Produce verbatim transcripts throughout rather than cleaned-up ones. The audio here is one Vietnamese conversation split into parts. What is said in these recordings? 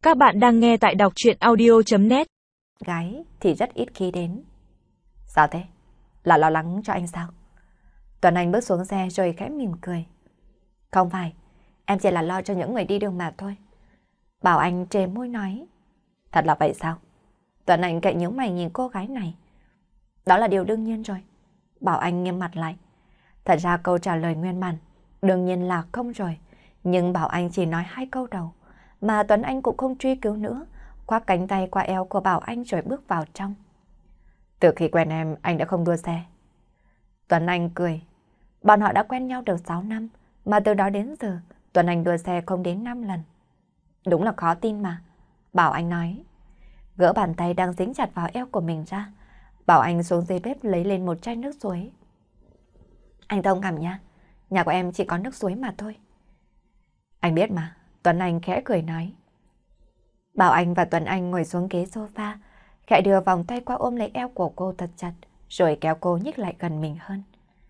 Các bạn đang nghe tại đọc truyện audio chấm net. Gái thì rất ít khi đến. Sao thế? Là lo lắng cho anh sao? Tuấn Anh bước xuống xe rồi khẽ mỉm cười. Không phải, em chỉ là lo cho những người đi đường mà thôi. Bảo Anh trề môi nói. Thật là vậy sao? Tuấn Anh cậy nhướng mày nhìn cô gái này. Đó là điều đương nhiên rồi. Bảo Anh nghiêm mặt lại. Thật ra câu trả lời nguyên bản đương nhiên là không rồi. Nhưng Bảo Anh chỉ nói hai câu đầu. Mà Tuấn Anh cũng không truy cứu nữa, khoác cánh tay qua eo của Bảo Anh rồi bước vào trong. Từ khi quen em, anh đã không đua xe. Tuấn Anh cười. Bọn họ đã quen nhau được sáu năm, mà từ đó đến giờ, Tuấn Anh đua xe không đến năm lần. Đúng là khó tin mà. Bảo Anh nói. Gỡ bàn tay đang dính chặt vào eo của mình ra. Bảo Anh xuống dưới bếp lấy lên một chai nước suối. Anh thông cảm nha, nhà của em chỉ có nước suối mà thôi. Anh biết mà. Tuấn Anh khẽ cười nói. Bảo Anh và Tuấn Anh ngồi xuống ghế sofa, khẽ đưa vòng tay qua ôm lấy eo của cô thật chặt, rồi kéo cô nhích lại gần mình hơn.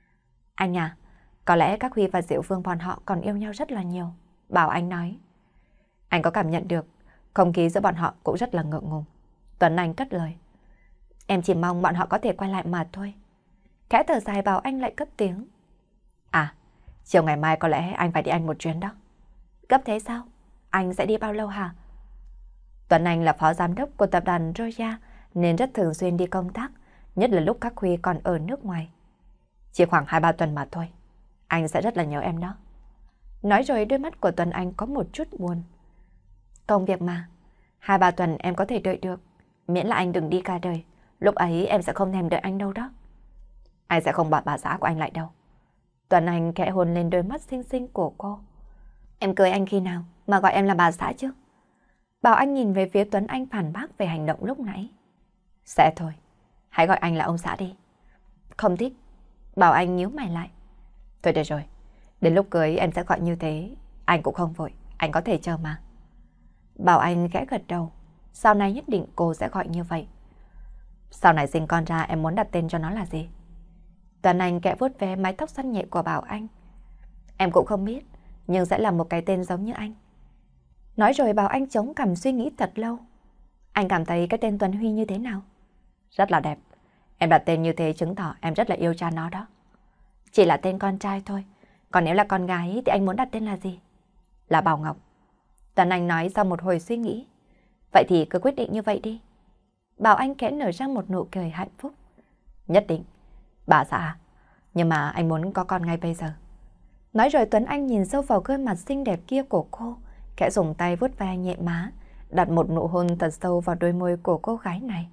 Anh à, có lẽ các Huy và Diệu Phương bọn họ còn yêu nhau rất là nhiều. Bảo Anh nói. Anh có cảm nhận được, không khí giữa bọn họ cũng rất là ngượng ngùng. Tuấn Anh cất lời. Em chỉ mong bọn họ có thể quay lại mà thôi. Khẽ thở dài Bảo Anh lại cất tiếng. À, chiều ngày mai có lẽ anh phải đi Anh một chuyến đó. Gấp thế sao? Anh sẽ đi bao lâu hả? Tuấn Anh là phó giám đốc của tập đoàn Roya nên rất thường xuyên đi công tác, nhất là lúc các Huy còn ở nước ngoài. Chỉ khoảng hai ba tuần mà thôi. Anh sẽ rất là nhớ em đó. Nói rồi đôi mắt của Tuấn Anh có một chút buồn. Công việc mà, hai ba tuần em có thể đợi được, miễn là anh đừng đi cả đời. Lúc ấy em sẽ không thèm đợi anh đâu đó. Anh sẽ không bỏ bà xã của anh lại đâu. Tuấn Anh khẽ hôn lên đôi mắt xinh xinh của cô. Em cưới anh khi nào mà gọi em là bà xã chứ? Bảo Anh nhìn về phía Tuấn Anh phản bác về hành động lúc nãy. Sẽ thôi, hãy gọi anh là ông xã đi. Không thích. Bảo Anh nhíu mày lại. Thôi được rồi, đến lúc cưới em sẽ gọi như thế. Anh cũng không vội, anh có thể chờ mà. Bảo Anh khẽ gật đầu. Sau này nhất định cô sẽ gọi như vậy. Sau này sinh con ra em muốn đặt tên cho nó là gì? Tuấn Anh kẽ vuốt ve mái tóc xoăn nhẹ của Bảo Anh. Em cũng không biết, nhưng sẽ là một cái tên giống như anh. Nói rồi Bảo Anh chống cằm suy nghĩ thật lâu. Anh cảm thấy cái tên Tuấn Huy như thế nào? Rất là đẹp. Em đặt tên như thế chứng tỏ em rất là yêu cha nó đó. Chỉ là tên con trai thôi. Còn nếu là con gái thì anh muốn đặt tên là gì? Là Bảo Ngọc. Tuấn Anh nói sau một hồi suy nghĩ. Vậy thì cứ quyết định như vậy đi. Bảo Anh khẽ nở ra một nụ cười hạnh phúc. Nhất định. Bà xã. Nhưng mà anh muốn có con ngay bây giờ. Nói rồi Tuấn Anh nhìn sâu vào gương mặt xinh đẹp kia của cô, khẽ dùng tay vuốt ve nhẹ má, đặt một nụ hôn thật sâu vào đôi môi của cô gái này.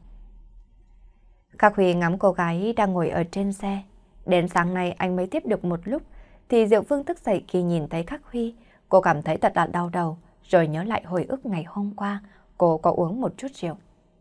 Khắc Huy ngắm cô gái đang ngồi ở trên xe. Đến sáng nay anh mới tiếp được một lúc, thì Diệu Phương thức dậy khi nhìn thấy Khắc Huy. Cô cảm thấy thật là đau đầu, rồi nhớ lại hồi ức ngày hôm qua, cô có uống một chút rượu.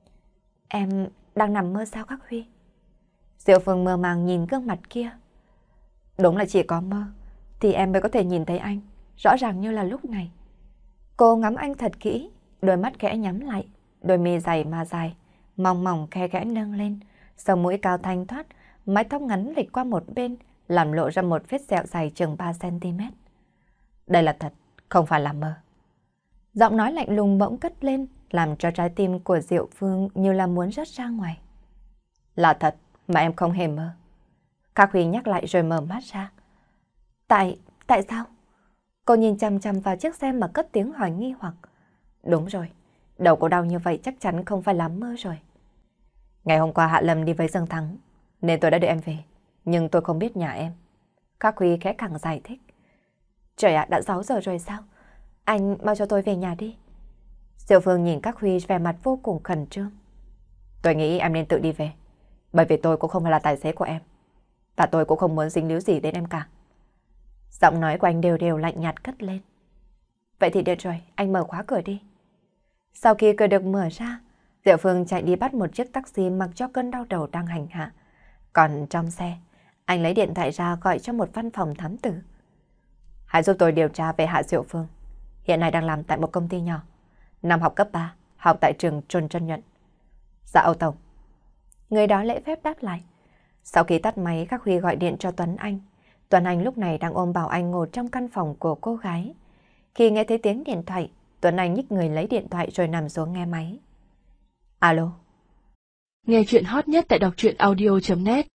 Em đang nằm mơ sao Khắc Huy? Diệu Phương mơ màng nhìn gương mặt kia. Đúng là chỉ có mơ thì em mới có thể nhìn thấy anh, rõ ràng như là lúc này. Cô ngắm anh thật kỹ, đôi mắt khẽ nhắm lại, đôi mi dày mà dài, mỏng mỏng khe khẽ nâng lên, sống mũi cao thanh thoát, mái tóc ngắn lệch qua một bên, làm lộ ra một vết sẹo dài chừng ba xăng ti mét. Đây là thật, không phải là mơ. Giọng nói lạnh lùng bỗng cất lên, làm cho trái tim của Diệu Phương như là muốn rớt ra ngoài. Là thật, mà em không hề mơ. Khắc Huy nhắc lại rồi mở mắt ra. Tại, tại sao? Cô nhìn chằm chằm vào chiếc xe mà cất tiếng hỏi nghi hoặc. Đúng rồi, đầu cô đau như vậy chắc chắn không phải là mơ rồi. Ngày hôm qua Hạ Lâm đi với Dương Thắng, nên tôi đã đưa em về, nhưng tôi không biết nhà em. Khắc Huy khẽ càng giải thích. Trời ạ, đã sáu giờ rồi sao? Anh mau cho tôi về nhà đi. Diệu Phương nhìn Khắc Huy vẻ mặt vô cùng khẩn trương. Tôi nghĩ em nên tự đi về, bởi vì tôi cũng không phải là tài xế của em. Và tôi cũng không muốn dính líu gì đến em cả. Giọng nói của anh đều đều lạnh nhạt cất lên. Vậy thì được rồi, anh mở khóa cửa đi. Sau khi cửa được mở ra, Diệu Phương chạy đi bắt một chiếc taxi mặc cho cơn đau đầu đang hành hạ. Còn trong xe, anh lấy điện thoại ra gọi cho một văn phòng thám tử. Hãy giúp tôi điều tra về Hạ Diệu Phương. Hiện nay đang làm tại một công ty nhỏ. Năm học cấp ba, học tại trường Trôn Trân Nhuận. Dạ Âu Tổng. Người đó lễ phép đáp lại. Sau khi tắt máy, Khắc Huy gọi điện cho Tuấn Anh. Tuấn Anh lúc này đang ôm Bảo Anh ngồi trong căn phòng của cô gái. Khi nghe thấy tiếng điện thoại, Tuấn Anh nhích người lấy điện thoại rồi nằm xuống nghe máy. Alo. Nghe chuyện hot nhất tại đọc truyện audio chấm net